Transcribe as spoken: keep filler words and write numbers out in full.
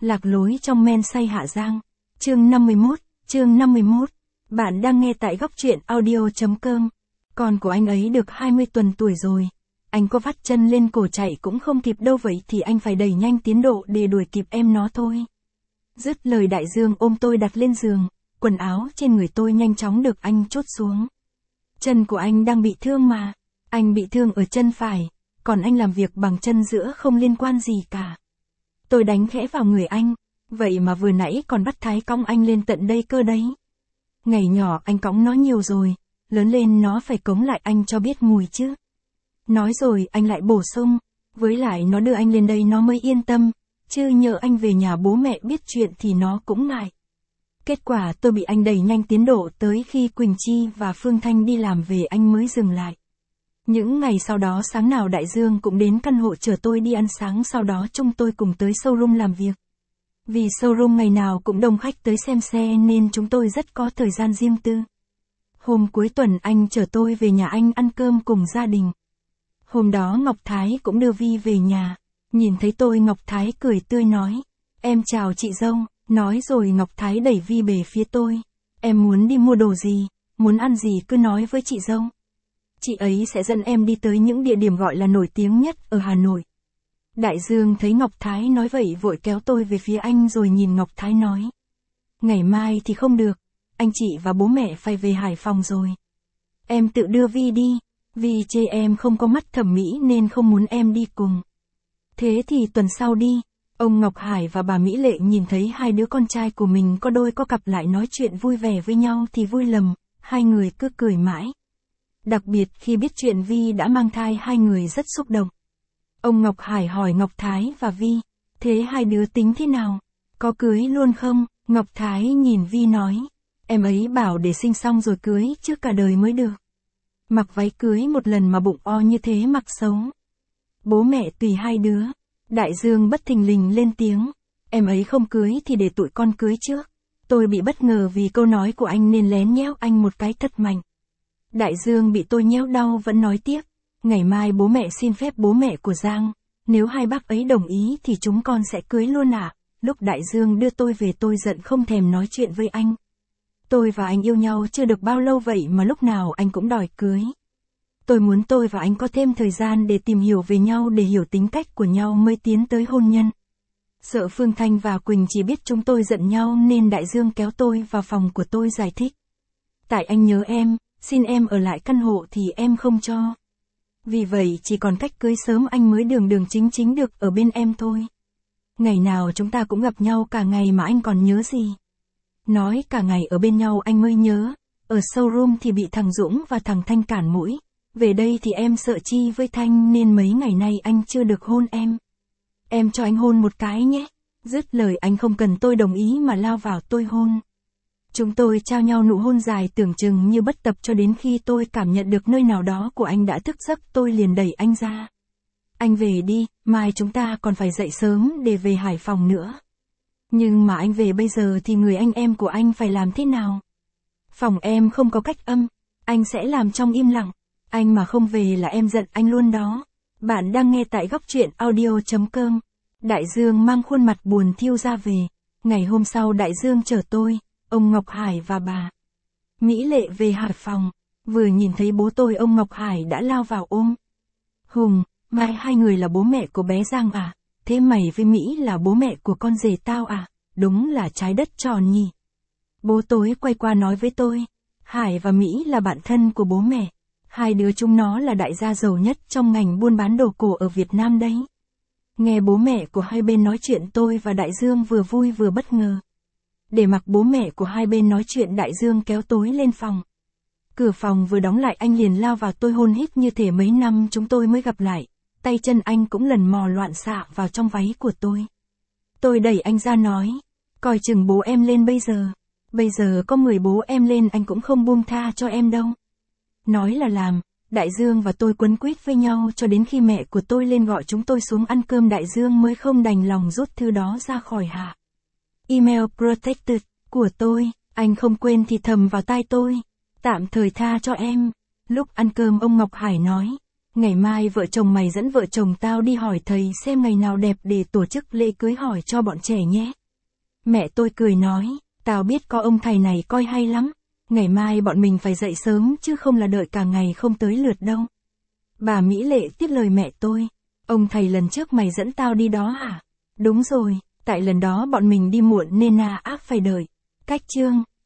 Lạc lối trong men say Hạ Giang. Chương năm mươi mốt, chương năm mươi mốt. Bạn đang nghe tại góc truyện audio.com. Con của anh ấy được hai mươi tuần tuổi rồi. Anh có vắt chân lên cổ chạy cũng không kịp đâu, vậy thì anh phải đẩy nhanh tiến độ để đuổi kịp em nó thôi. Dứt lời Đại Dương ôm tôi đặt lên giường, quần áo trên người tôi nhanh chóng được anh chốt xuống. Chân của anh đang bị thương mà. Anh bị thương ở chân phải, còn anh làm việc bằng chân giữa không liên quan gì cả. Tôi đánh khẽ vào người anh, vậy mà vừa nãy còn bắt Thái cõng anh lên tận đây cơ đấy. Ngày nhỏ anh cõng nó nhiều rồi, lớn lên nó phải cõng lại anh cho biết mùi chứ. Nói rồi anh lại bổ sung, với lại nó đưa anh lên đây nó mới yên tâm, chứ nhỡ anh về nhà bố mẹ biết chuyện thì nó cũng ngại. Kết quả tôi bị anh đẩy nhanh tiến độ tới khi Quỳnh Chi và Phương Thanh đi làm về anh mới dừng lại. Những ngày sau đó sáng nào Đại Dương cũng đến căn hộ chở tôi đi ăn sáng, sau đó chúng tôi cùng tới showroom làm việc. Vì showroom ngày nào cũng đông khách tới xem xe nên chúng tôi rất có thời gian riêng tư. Hôm cuối tuần anh chở tôi về nhà anh ăn cơm cùng gia đình. Hôm đó Ngọc Thái cũng đưa Vi về nhà. Nhìn thấy tôi Ngọc Thái cười tươi nói, em chào chị dâu. Nói rồi Ngọc Thái đẩy Vi về phía tôi. Em muốn đi mua đồ gì, muốn ăn gì cứ nói với chị dâu. Chị ấy sẽ dẫn em đi tới những địa điểm gọi là nổi tiếng nhất ở Hà Nội. Đại Dương thấy Ngọc Thái nói vậy vội kéo tôi về phía anh rồi nhìn Ngọc Thái nói. Ngày mai thì không được, anh chị và bố mẹ phải về Hải Phòng rồi. Em tự đưa Vi đi, vì chê em không có mắt thẩm mỹ nên không muốn em đi cùng. Thế thì tuần sau đi. Ông Ngọc Hải và bà Mỹ Lệ nhìn thấy hai đứa con trai của mình có đôi có cặp lại nói chuyện vui vẻ với nhau thì vui lầm, hai người cứ cười mãi. Đặc biệt khi biết chuyện Vi đã mang thai, hai người rất xúc động. Ông Ngọc Hải hỏi Ngọc Thái và Vi, thế hai đứa tính thế nào? Có cưới luôn không? Ngọc Thái nhìn Vi nói, em ấy bảo để sinh xong rồi cưới chứ cả đời mới được. Mặc váy cưới một lần mà bụng o như thế mặc xấu. Bố mẹ tùy hai đứa. Đại Dương bất thình lình lên tiếng, em ấy không cưới thì để tụi con cưới trước. Tôi bị bất ngờ vì câu nói của anh nên lén nhéo anh một cái thật mạnh. Đại Dương bị tôi nhéo đau vẫn nói tiếp, ngày mai bố mẹ xin phép bố mẹ của Giang, nếu hai bác ấy đồng ý thì chúng con sẽ cưới luôn ạ. À? Lúc Đại Dương đưa tôi về tôi giận không thèm nói chuyện với anh. Tôi và anh yêu nhau chưa được bao lâu vậy mà lúc nào anh cũng đòi cưới. Tôi muốn tôi và anh có thêm thời gian để tìm hiểu về nhau, để hiểu tính cách của nhau mới tiến tới hôn nhân. Sợ Phương Thanh và Quỳnh chỉ biết chúng tôi giận nhau nên Đại Dương kéo tôi vào phòng của tôi giải thích. Tại anh nhớ em, xin em ở lại căn hộ thì em không cho. Vì vậy chỉ còn cách cưới sớm anh mới đường đường chính chính được ở bên em thôi. Ngày nào chúng ta cũng gặp nhau cả ngày mà anh còn nhớ gì. Nói cả ngày ở bên nhau anh mới nhớ, ở showroom thì bị thằng Dũng và thằng Thanh cản mũi. Về đây thì em sợ Chi với Thanh nên mấy ngày nay anh chưa được hôn em. Em cho anh hôn một cái nhé. Dứt lời anh không cần tôi đồng ý mà lao vào tôi hôn. Chúng tôi trao nhau nụ hôn dài tưởng chừng như bất tập cho đến khi tôi cảm nhận được nơi nào đó của anh đã thức giấc tôi liền đẩy anh ra. Anh về đi, mai chúng ta còn phải dậy sớm để về Hải Phòng nữa. Nhưng mà anh về bây giờ thì người anh em của anh phải làm thế nào? Phòng em không có cách âm, anh sẽ làm trong im lặng. Anh mà không về là em giận anh luôn đó. Bạn đang nghe tại góc truyện audio.com. Đại Dương mang khuôn mặt buồn thiêu ra về. Ngày hôm sau Đại Dương chở tôi, ông Ngọc Hải và bà Mỹ Lệ về Hải Phòng. Vừa nhìn thấy bố tôi ông Ngọc Hải đã lao vào ôm. Hùng, mai hai người là bố mẹ của bé Giang à? Thế mày với Mỹ là bố mẹ của con rể tao à? Đúng là trái đất tròn nhỉ. Bố tôi quay qua nói với tôi, Hải và Mỹ là bạn thân của bố mẹ. Hai đứa chúng nó là đại gia giàu nhất trong ngành buôn bán đồ cổ ở Việt Nam đấy. Nghe bố mẹ của hai bên nói chuyện tôi và Đại Dương vừa vui vừa bất ngờ. Để mặc bố mẹ của hai bên nói chuyện Đại Dương kéo tôi lên phòng. Cửa phòng vừa đóng lại anh liền lao vào tôi hôn hít như thể mấy năm chúng tôi mới gặp lại. Tay chân anh cũng lần mò loạn xạ vào trong váy của tôi. Tôi đẩy anh ra nói, coi chừng bố em lên bây giờ. Bây giờ có mười bố em lên anh cũng không buông tha cho em đâu. Nói là làm, Đại Dương và tôi quấn quýt với nhau cho đến khi mẹ của tôi lên gọi chúng tôi xuống ăn cơm Đại Dương mới không đành lòng rút thư đó ra khỏi hạ. Email protected của tôi, anh không quên thì thầm vào tai tôi, tạm thời tha cho em. Lúc ăn cơm ông Ngọc Hải nói, Ngày mai vợ chồng mày dẫn vợ chồng tao đi hỏi thầy xem ngày nào đẹp để tổ chức lễ cưới hỏi cho bọn trẻ nhé. Mẹ tôi cười nói, tao biết có ông thầy này coi hay lắm. Ngày mai bọn mình phải dậy sớm chứ không là đợi cả ngày không tới lượt đâu. Bà Mỹ Lệ tiếp lời mẹ tôi. Ông thầy lần trước mày dẫn tao đi đó hả? Đúng rồi, tại lần đó bọn mình đi muộn nên à ác phải đợi. Cách chương